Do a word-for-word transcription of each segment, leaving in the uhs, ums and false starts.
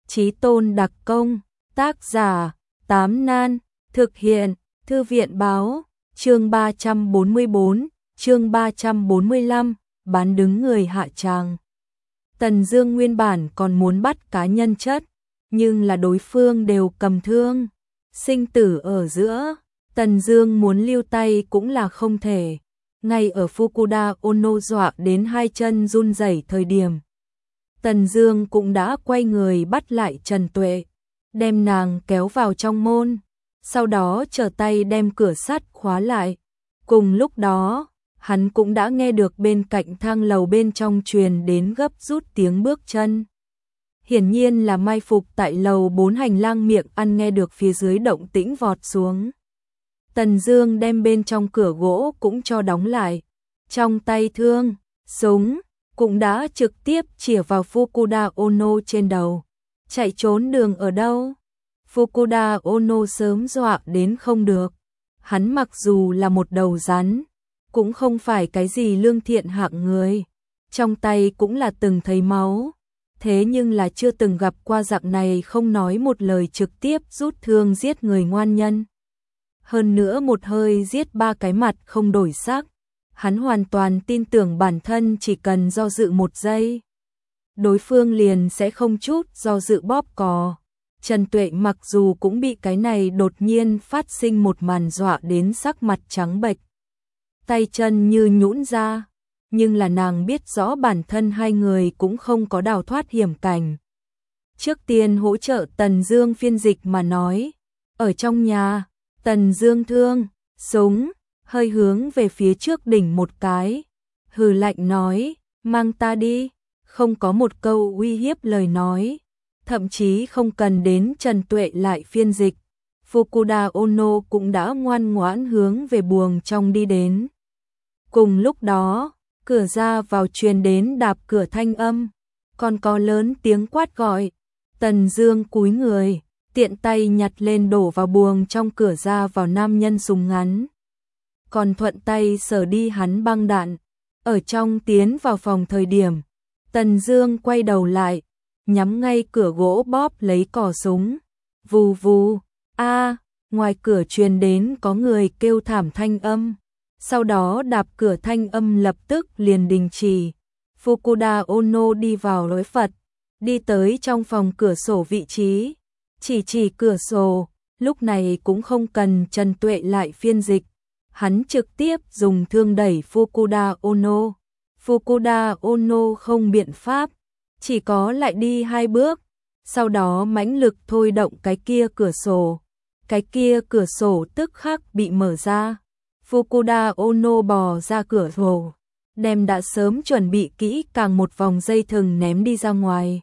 Chí Tôn đặc công, tác giả, Tám Nan, thực hiện, Thư viện báo, chương ba trăm bốn mươi bốn, chương ba trăm bốn mươi lăm, bán đứng người hạ tràng. Tần Dương nguyên bản còn muốn bắt cá nhân chất, nhưng là đối phương đều cầm thương, sinh tử ở giữa, Tần Dương muốn lưu tay cũng là không thể. Ngay ở Fukuda Ono dọa đến hai chân run rẩy thời điểm, Tần Dương cũng đã quay người bắt lại Trần Tuệ, đem nàng kéo vào trong môn, sau đó trở tay đem cửa sắt khóa lại. Cùng lúc đó, hắn cũng đã nghe được bên cạnh thang lầu bên trong truyền đến gấp rút tiếng bước chân. Hiển nhiên là mai phục tại lầu bốn hành lang miệng ăn nghe được phía dưới động tĩnh vọt xuống. Tần Dương đem bên trong cửa gỗ cũng cho đóng lại, trong tay thương, súng cũng đã trực tiếp chĩa vào Fukuda Ono trên đầu. Chạy trốn đường ở đâu? Fukuda Ono sớm dọa đến không được. Hắn mặc dù là một đầu rắn, cũng không phải cái gì lương thiện hạng người, trong tay cũng là từng thấy máu, thế nhưng là chưa từng gặp qua dạng này không nói một lời trực tiếp rút thương giết người ngoan nhân. Hơn nữa một hơi giết ba cái mặt không đổi sắc, hắn hoàn toàn tin tưởng bản thân chỉ cần do dự một giây, đối phương liền sẽ không chút do dự bóp cò. Trần Tuệ mặc dù cũng bị cái này đột nhiên phát sinh một màn dọa đến sắc mặt trắng bệch, tay chân như nhũn ra, nhưng là nàng biết rõ bản thân hai người cũng không có đào thoát hiểm cảnh. Trước tiên hỗ trợ Tần Dương phiên dịch mà nói, ở trong nhà, Tần Dương thương, súng, hơi hướng về phía trước đỉnh một cái, hừ lạnh nói, mang ta đi, không có một câu uy hiếp lời nói, thậm chí không cần đến Trần Tuệ lại phiên dịch. Fukuda Ono cũng đã ngoan ngoãn hướng về buồng trong đi đến. Cùng lúc đó, cửa ra vào truyền đến đạp cửa thanh âm, còn có lớn tiếng quát gọi. Tần Dương cúi người, tiện tay nhặt lên đổ vào buồng trong cửa ra vào nam nhân súng ngắn, còn thuận tay sờ đi hắn băng đạn. Ở trong tiến vào phòng thời điểm, Tần Dương quay đầu lại, nhắm ngay cửa gỗ bóp lấy cò súng. Vù vù, a, ngoài cửa truyền đến có người kêu thảm thanh âm. Sau đó đạp cửa thanh âm lập tức liền đình chỉ. Fukuda Ono đi vào lối Phật, đi tới trong phòng cửa sổ vị trí, chỉ chỉ cửa sổ, lúc này cũng không cần Trần Tuệ lại phiên dịch. Hắn trực tiếp dùng thương đẩy Fukuda Ono. Fukuda Ono không biện pháp, chỉ có lại đi hai bước, sau đó mãnh lực thôi động cái kia cửa sổ. Cái kia cửa sổ tức khắc bị mở ra. Fukuda Ono bò ra cửa sổ, đem đã sớm chuẩn bị kỹ càng một vòng dây thừng ném đi ra ngoài.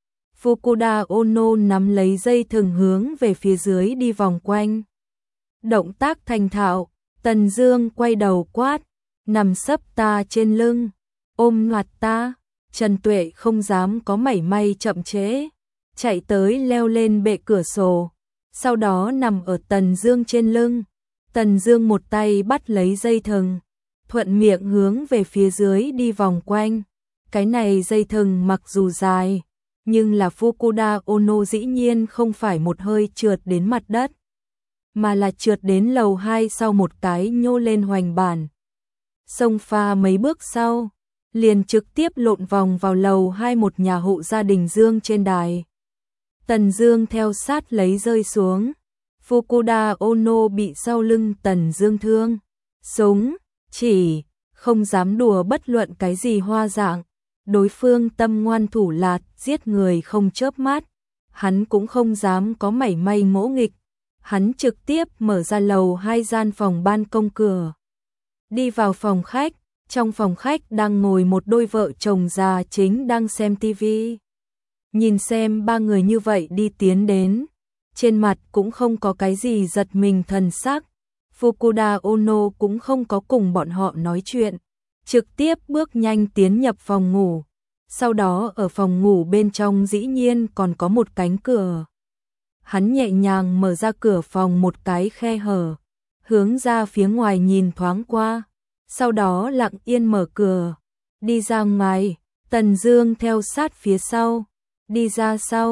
Fukuda Ono nắm lấy dây thừng hướng về phía dưới đi vòng quanh. Động tác thành thạo, Tần Dương quay đầu quát, nằm sấp ta trên lưng, ôm loạt ta. Trần Tuệ không dám có mảy may chậm trễ, chạy tới leo lên bệ cửa sổ, sau đó nằm ở Tần Dương trên lưng. Tần Dương một tay bắt lấy dây thừng, thuận miệng hướng về phía dưới đi vòng quanh. Cái này dây thừng mặc dù dài, nhưng là Fukuda Ono dĩ nhiên không phải một hơi trượt đến mặt đất, mà là trượt đến lầu hai sau một cái nhô lên hoành bản. Xông pha mấy bước sau, liền trực tiếp lộn vòng vào lầu hai một nhà hộ gia đình Dương trên đài. Tần Dương theo sát lấy rơi xuống. Fukuda Ono bị sau lưng Tần Dương thương, súng, chỉ, không dám đùa bất luận cái gì hoa dạng. Đối phương tâm ngoan thủ lạt, giết người không chớp mắt, hắn cũng không dám có mảy may ngỗ nghịch. Hắn trực tiếp mở ra lầu hai gian phòng ban công cửa, đi vào phòng khách. Trong phòng khách đang ngồi một đôi vợ chồng già chính đang xem tivi. Nhìn xem ba người như vậy đi tiến đến, trên mặt cũng không có cái gì giật mình thần sắc. Fukuda Ono cũng không có cùng bọn họ nói chuyện, trực tiếp bước nhanh tiến nhập phòng ngủ. Sau đó ở phòng ngủ bên trong dĩ nhiên còn có một cánh cửa. Hắn nhẹ nhàng mở ra cửa phòng một cái khe hở, hướng ra phía ngoài nhìn thoáng qua, sau đó lặng yên mở cửa, đi ra ngoài. Tần Dương theo sát phía sau, đi ra sau,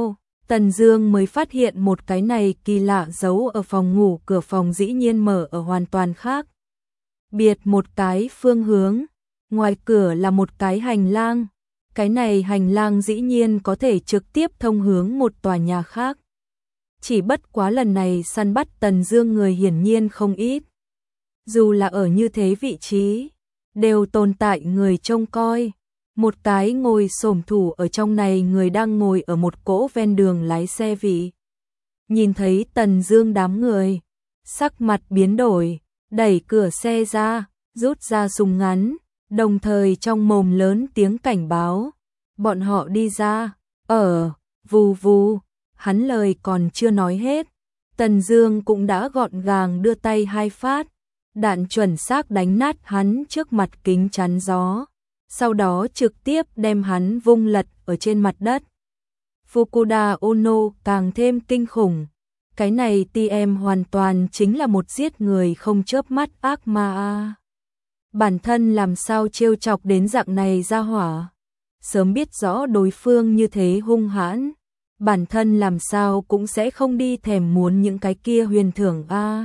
Tần Dương mới phát hiện một cái này kỳ lạ giấu ở phòng ngủ, cửa phòng dĩ nhiên mở ở hoàn toàn khác biệt một cái phương hướng, ngoài cửa là một cái hành lang, cái này hành lang dĩ nhiên có thể trực tiếp thông hướng một tòa nhà khác. Chỉ bất quá lần này săn bắt Tần Dương người hiển nhiên không ít. Dù là ở như thế vị trí, đều tồn tại người trông coi. Một cái ngồi xổm thủ ở trong này người đang ngồi ở một cỗ ven đường lái xe vị. Nhìn thấy Tần Dương đám người, sắc mặt biến đổi, đẩy cửa xe ra, rút ra súng ngắn, đồng thời trong mồm lớn tiếng cảnh báo. Bọn họ đi ra, ở, vù vù, hắn lời còn chưa nói hết. Tần Dương cũng đã gọn gàng đưa tay hai phát, đạn chuẩn xác đánh nát hắn trước mặt kính chắn gió. Sau đó trực tiếp đem hắn vung lật ở trên mặt đất. Fukuda Ono càng thêm kinh khủng. Cái này tê em hoàn toàn chính là một giết người không chớp mắt ác ma. Bản thân làm sao trêu chọc đến dạng này ra hỏa. Sớm biết rõ đối phương như thế hung hãn, bản thân làm sao cũng sẽ không đi thèm muốn những cái kia huyền thưởng a.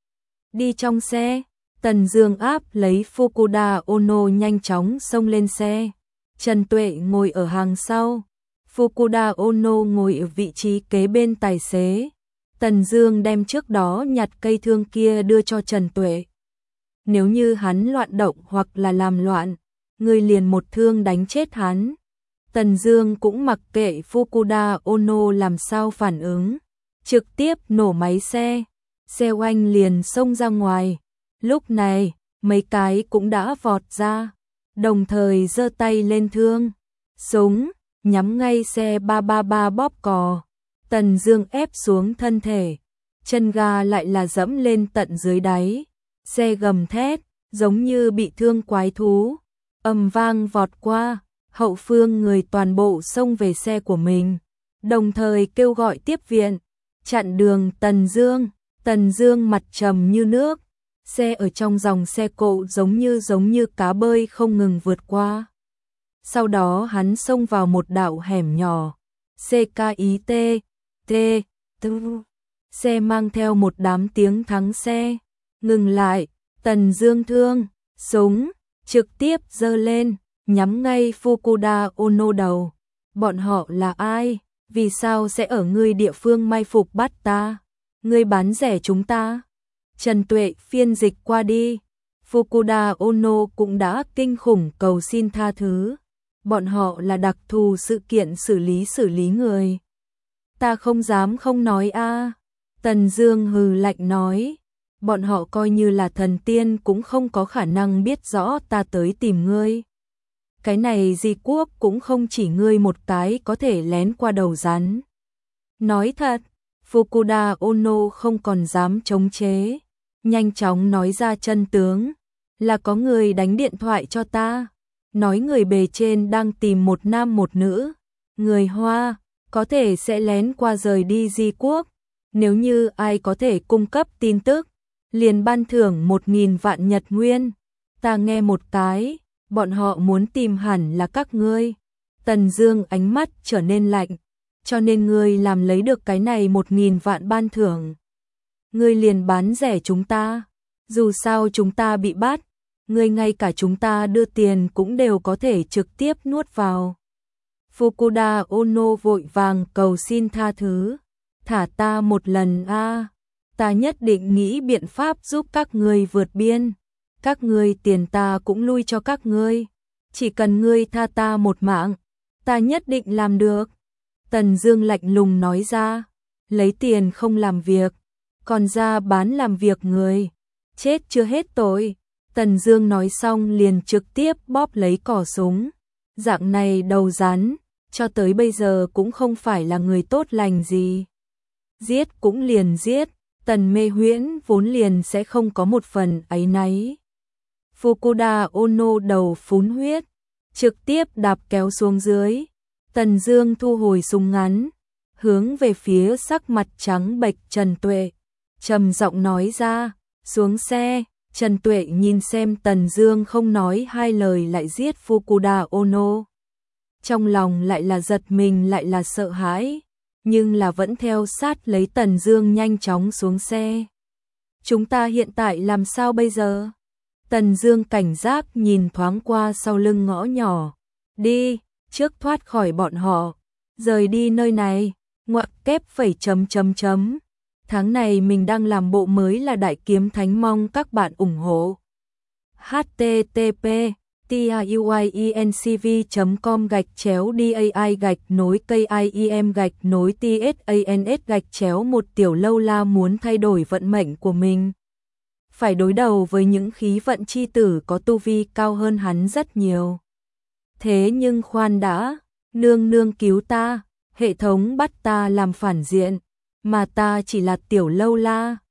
Đi trong xe. Tần Dương áp lấy Fukuda Ono nhanh chóng xông lên xe. Trần Tuệ ngồi ở hàng sau. Fukuda Ono ngồi ở vị trí kế bên tài xế. Tần Dương đem trước đó nhặt cây thương kia đưa cho Trần Tuệ. Nếu như hắn loạn động hoặc là làm loạn, người liền một thương đánh chết hắn. Tần Dương cũng mặc kệ Fukuda Ono làm sao phản ứng, trực tiếp nổ máy xe. Xe oanh liền xông ra ngoài. Lúc này, mấy cái cũng đã vọt ra, đồng thời giơ tay lên thương, súng, nhắm ngay xe ba ba ba bóp cò. Tần Dương ép xuống thân thể, chân ga lại là dẫm lên tận dưới đáy. Xe gầm thét, giống như bị thương quái thú, ầm vang vọt qua, hậu phương người toàn bộ xông về xe của mình, đồng thời kêu gọi tiếp viện, chặn đường Tần Dương. Tần Dương mặt trầm như nước. Xe ở trong dòng xe cộ giống như giống như cá bơi không ngừng vượt qua. Sau đó hắn xông vào một đạo hẻm nhỏ. xê ca i tê, T, T. Xe mang theo một đám tiếng thắng xe. Ngừng lại, Tần Dương thương, súng, trực tiếp giơ lên, nhắm ngay Fukuda Ono đầu. Bọn họ là ai? Vì sao sẽ ở ngươi địa phương mai phục bắt ta? Ngươi bán rẻ chúng ta? Trần Tuệ phiên dịch qua đi. Fukuda Ono cũng đã kinh khủng cầu xin tha thứ. Bọn họ là đặc thù sự kiện xử lý xử lý người. Ta không dám không nói a. Tần Dương hừ lạnh nói. Bọn họ coi như là thần tiên cũng không có khả năng biết rõ ta tới tìm ngươi. Cái này Di Quốc cũng không chỉ ngươi một cái có thể lén qua đầu rắn. Nói thật, Fukuda Ono không còn dám chống chế. Nhanh chóng nói ra chân tướng, là có người đánh điện thoại cho ta, nói người bề trên đang tìm một nam một nữ, người Hoa, có thể sẽ lén qua rời đi Di Quốc, nếu như ai có thể cung cấp tin tức, liền ban thưởng một nghìn vạn Nhật Nguyên. Ta nghe một cái, bọn họ muốn tìm hẳn là các ngươi. Tần Dương ánh mắt trở nên lạnh, cho nên ngươi làm lấy được cái này một nghìn vạn ban thưởng. Ngươi liền bán rẻ chúng ta, dù sao chúng ta bị bắt, ngươi ngay cả chúng ta đưa tiền cũng đều có thể trực tiếp nuốt vào. Fukuda Ono vội vàng cầu xin tha thứ, thả ta một lần a, ta nhất định nghĩ biện pháp giúp các ngươi vượt biên, các ngươi tiền ta cũng lui cho các ngươi, chỉ cần ngươi tha ta một mạng, ta nhất định làm được. Tần Dương lạnh lùng nói ra, lấy tiền không làm việc, còn ra bán làm việc người, chết chưa hết tội. Tần Dương nói xong liền trực tiếp bóp lấy cò súng. Dạng này đầu rắn, cho tới bây giờ cũng không phải là người tốt lành gì. Giết cũng liền giết, Tần Mê Huyễn vốn liền sẽ không có một phần áy náy. Fukuda Ono đầu phún huyết, trực tiếp đạp kéo xuống dưới. Tần Dương thu hồi súng ngắn, hướng về phía sắc mặt trắng bệch Trần Tuệ, trầm giọng nói ra, xuống xe. Trần Tuệ nhìn xem Tần Dương không nói hai lời lại giết Fukuda Ono. Trong lòng lại là giật mình lại là sợ hãi. nhưng là vẫn theo sát lấy Tần Dương nhanh chóng xuống xe. Chúng ta hiện tại làm sao bây giờ? Tần Dương cảnh giác nhìn thoáng qua sau lưng ngõ nhỏ. Đi, trước thoát khỏi bọn họ, rời đi nơi này, ngoặc kép phẩy chấm chấm chấm. Tháng này mình đang làm bộ mới là Đại Kiếm Thánh, mong các bạn ủng hộ. h t t p tuyencv chấm com gạch chéo dai gạch nối kim gạch nối tsans gạch chéo một Tiểu Lâu La muốn thay đổi vận mệnh của mình. Phải đối đầu với những khí vận chi tử có tu vi cao hơn hắn rất nhiều. Thế nhưng khoan đã, nương nương cứu ta, hệ thống bắt ta làm phản diện, mà ta chỉ là Tiểu Lâu La.